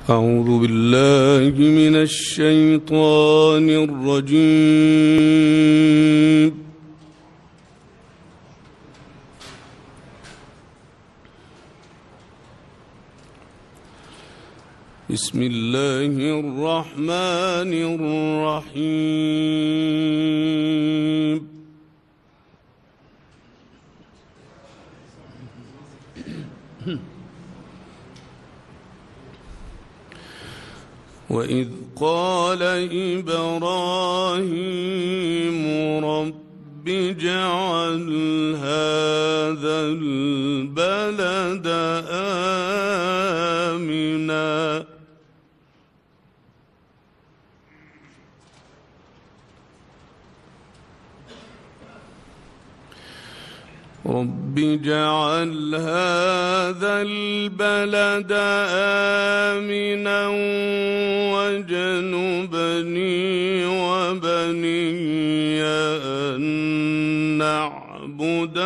أعوذ بالله من الشيطان الرجيم. بسم الله الرحمن الرحيم. وإذ قال إبراهيم رب اجعل هذا البلد آمنا رب اجعل هذا البلد آمنا واجنبني وبني أن نعبد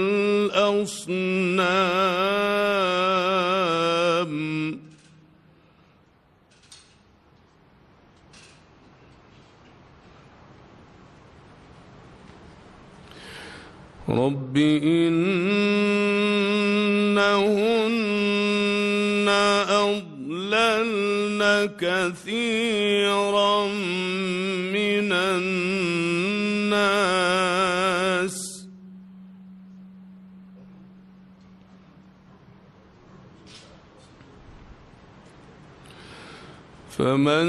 الأصنام رب إنهن أضللن كثيرا من الناس فمن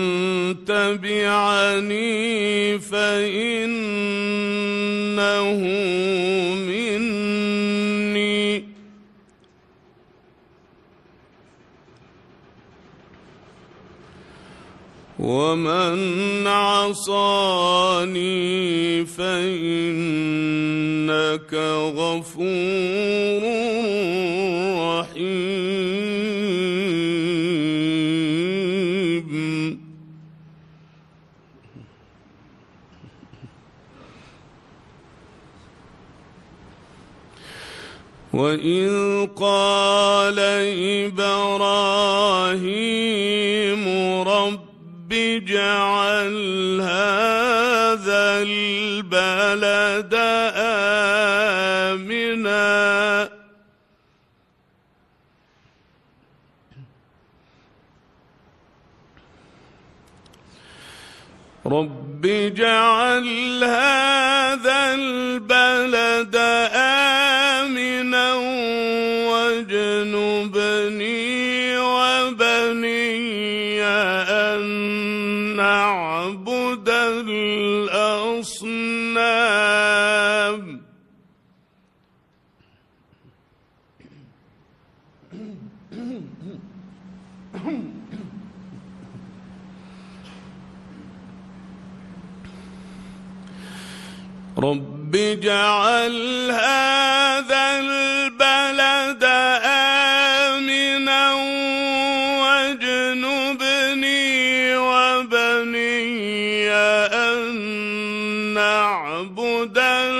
تبعني فإنه مني ومن عصاني فإنك غفور رحيم. وإذ قال إبراهيم رب اجعل هذا البلد آمنا رب اجعل هذا البلد آمنا واجنبني وبني أن نعبد الأصنام رب اجعل هذا البلد آمنا واجنبني وبني أن نعبد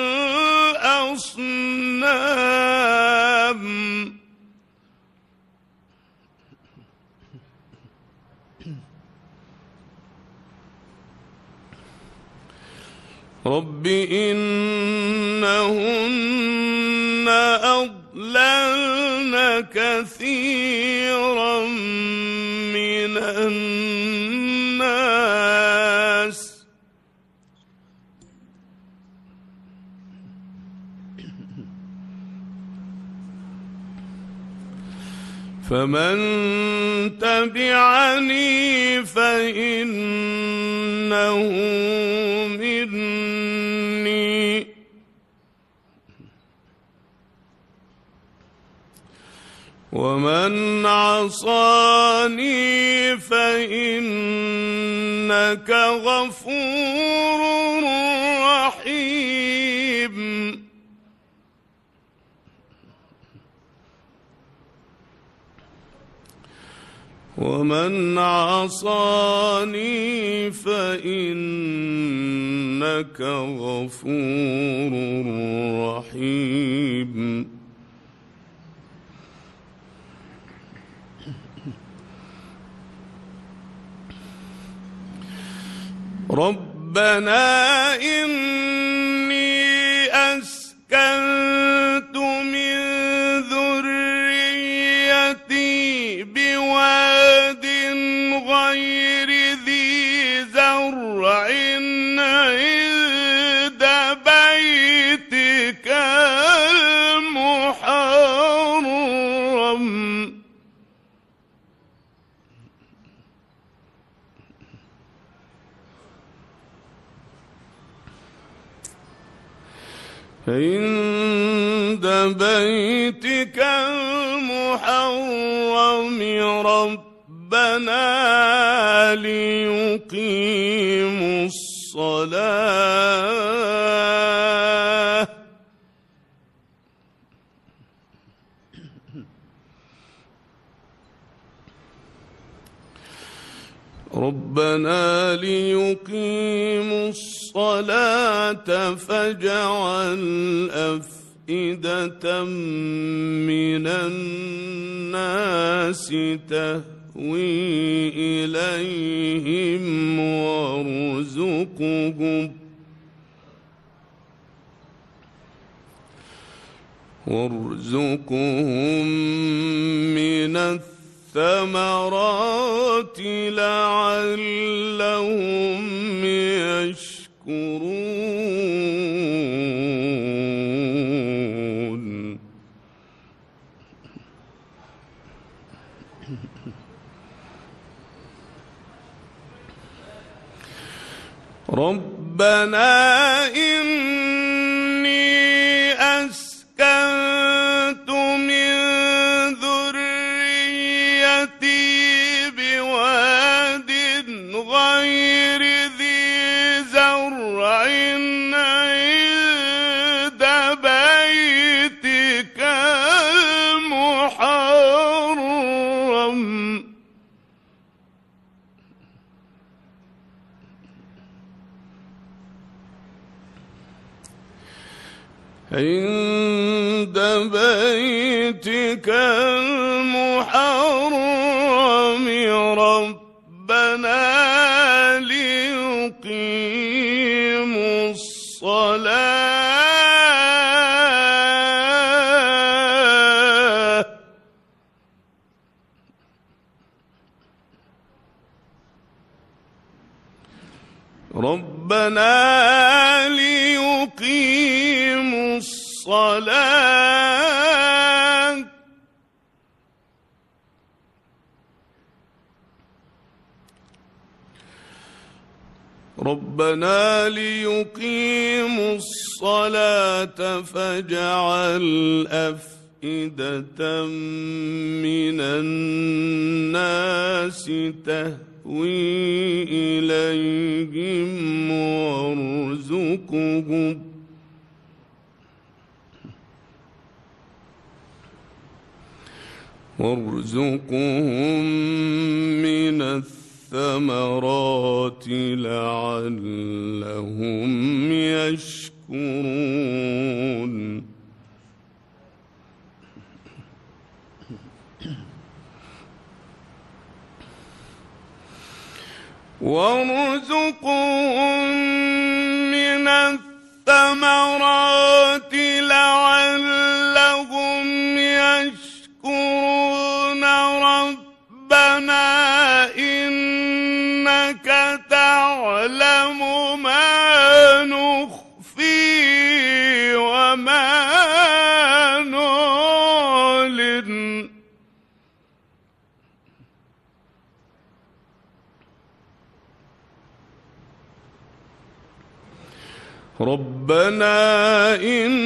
الأصنام رب إنهن أضللن كثيرا من الناس فمن تبعني فإنه مني ومن عصاني فإنك غفور رحيم. ومن عصاني فإنك غفور رحيم. ربنا إني أسكنت من ذريتي بواد غير ذي زرع عند بيتك المحرم عند بيتك المحرم ربنا ليقيموا الصلاة ربنا ليقيموا الصلاة فاجعل أفئدة من الناس تهوي إليهم وارزقهم من الثمرات لعلهم يشكرون ربنا إني أسكنت من ذريتي بواد غير ذي زرع عند بيتك المحرم عند بيتك المحرم ربنا ليقيموا الصلاة ربنا ليقيموا الصلاة ربنا ليقيموا الصلاة فاجعل أفئدة من الناس تهوي إليهم وارزقهم من الثمرات لعلهم يشكرون وارزقهم من الثمرات لعلهم يشكرون ربنا إنك تعلم ما نخفي وما نعلن ربنا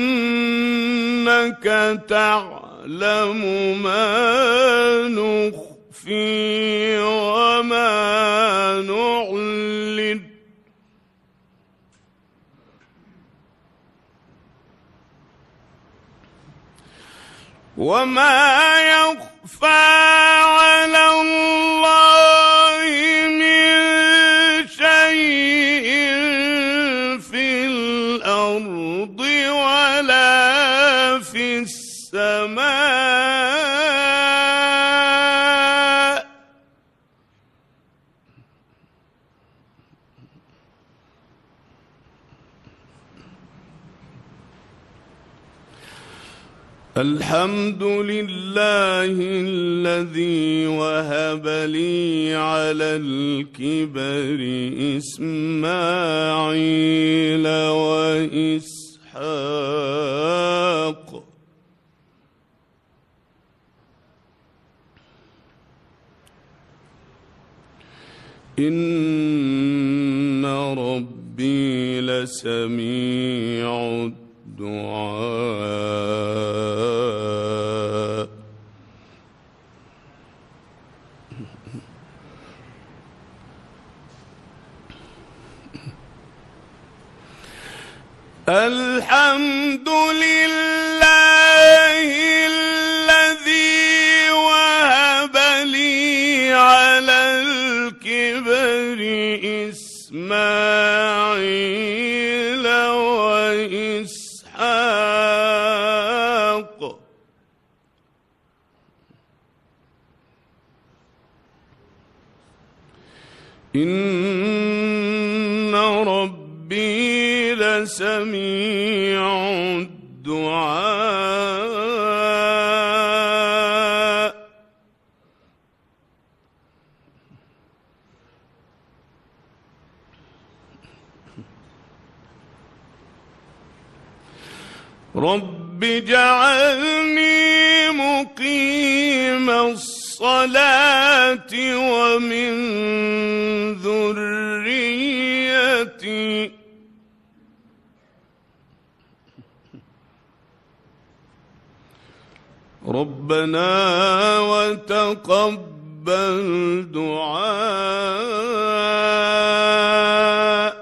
إنك تعلم ما نخفي وما نعلن وما يخفى على الله من شيء في الأرض ولا في السماء الحمد لله الذي وهب لي على الكبر إسماعيل وإسحاق إن ربي لسميع الدعاء. الحمد لله الذي وهب لي على الكبر إسماعيل وإسحاق إن ربي لسميع الدعاء. رب اجعلني مقيم الصلاة ومن ذريتي ربنا وتقبل دعاء.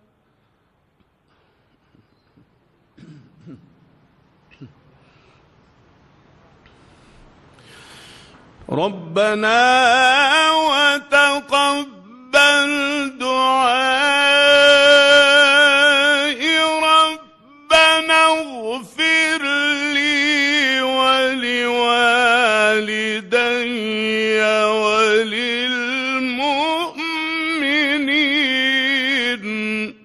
ربنا وتقبل دعائي ربنا اغفر لي ولوالدي وللمؤمنين.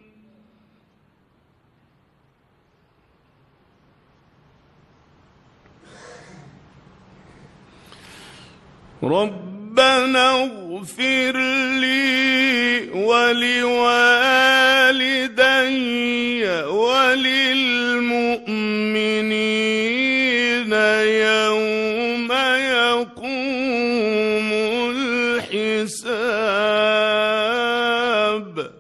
ربنا اغفر لي ولوالدي وللمؤمنين يوم يقوم الحساب.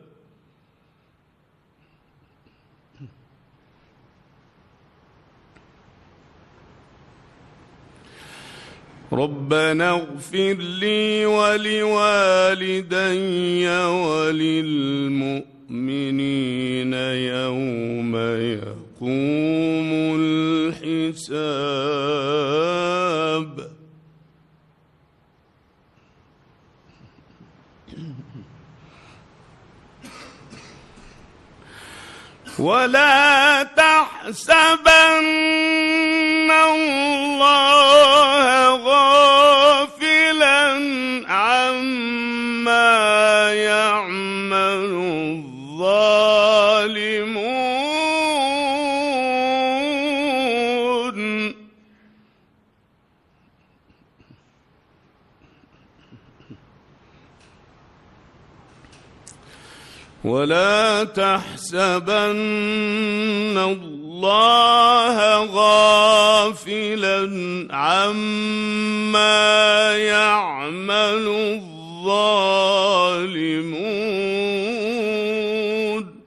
ربنا اغفر لي ولوالدي وللمؤمنين يوم يقوم الحساب. ولا تحسبن الله غافلا عما يعمل الظالمون. ولا تحسبن الله غافلا عما يعمل الظالمون.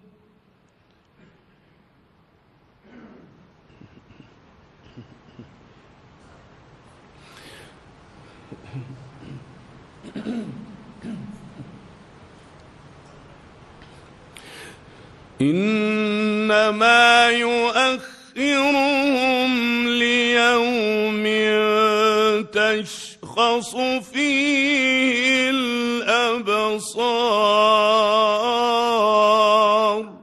إنما يؤخرهم ليوم تشخص فيه الأبصار.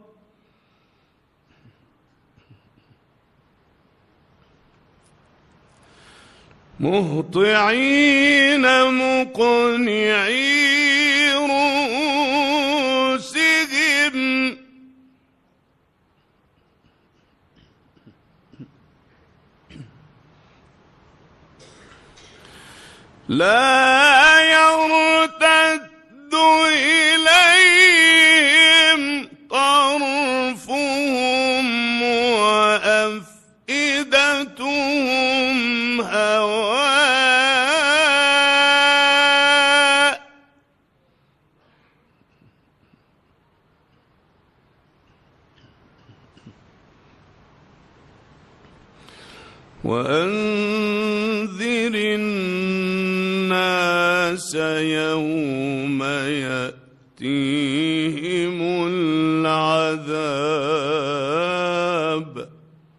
مهطعين مقنعي رؤوسهم لا يرتد إليهم طرفهم وأفئدتهم هواء وأنذر الناس يوم يأتيهم العذاب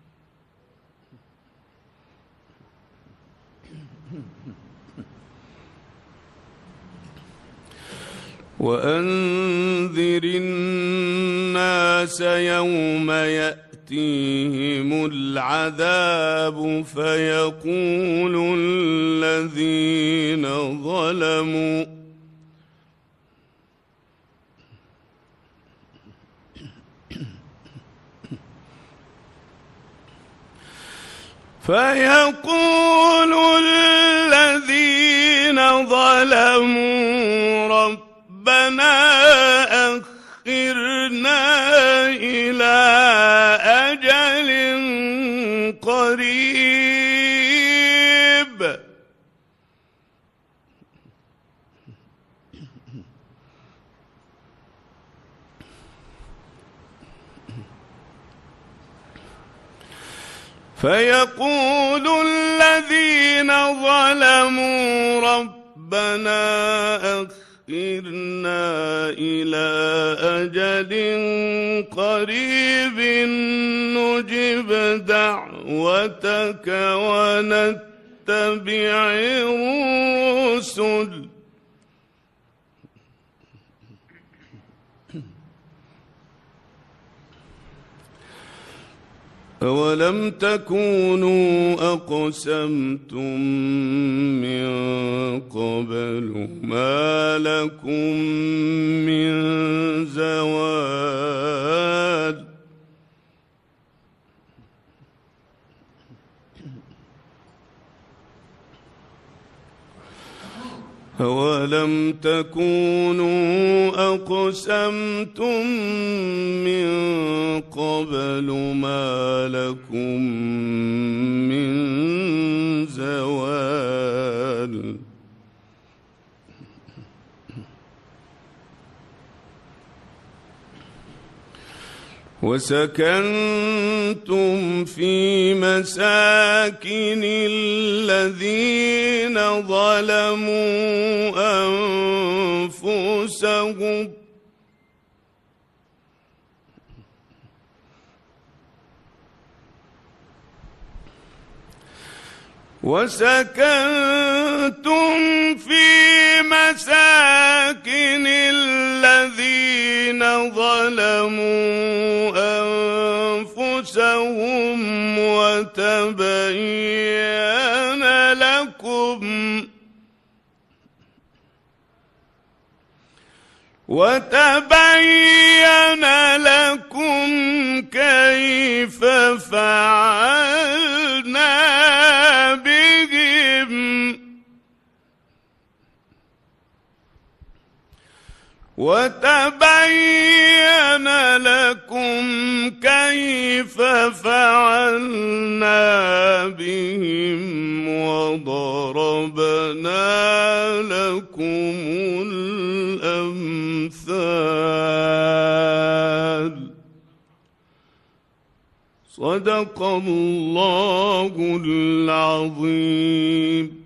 وأنذر الناس يوم يأتيهم العذاب فيقول الذين ظلموا ربنا أخرنا إلى أجل قريب فيقول الذين ظلموا ربنا أخرنا إلى أجل قريب نجب دعوتك ونتبع الرسل أولم تكونوا أقسمتم من قبل ما لكم من زوال أولم تكونوا أقسمتم من قبل ما لكم من زوال وسكنتم في مساكن الذين ظلموا أنفسهم وتبين لكم كيف فعلنا بهم وضربنا لكم الأمثال. صدق الله العظيم.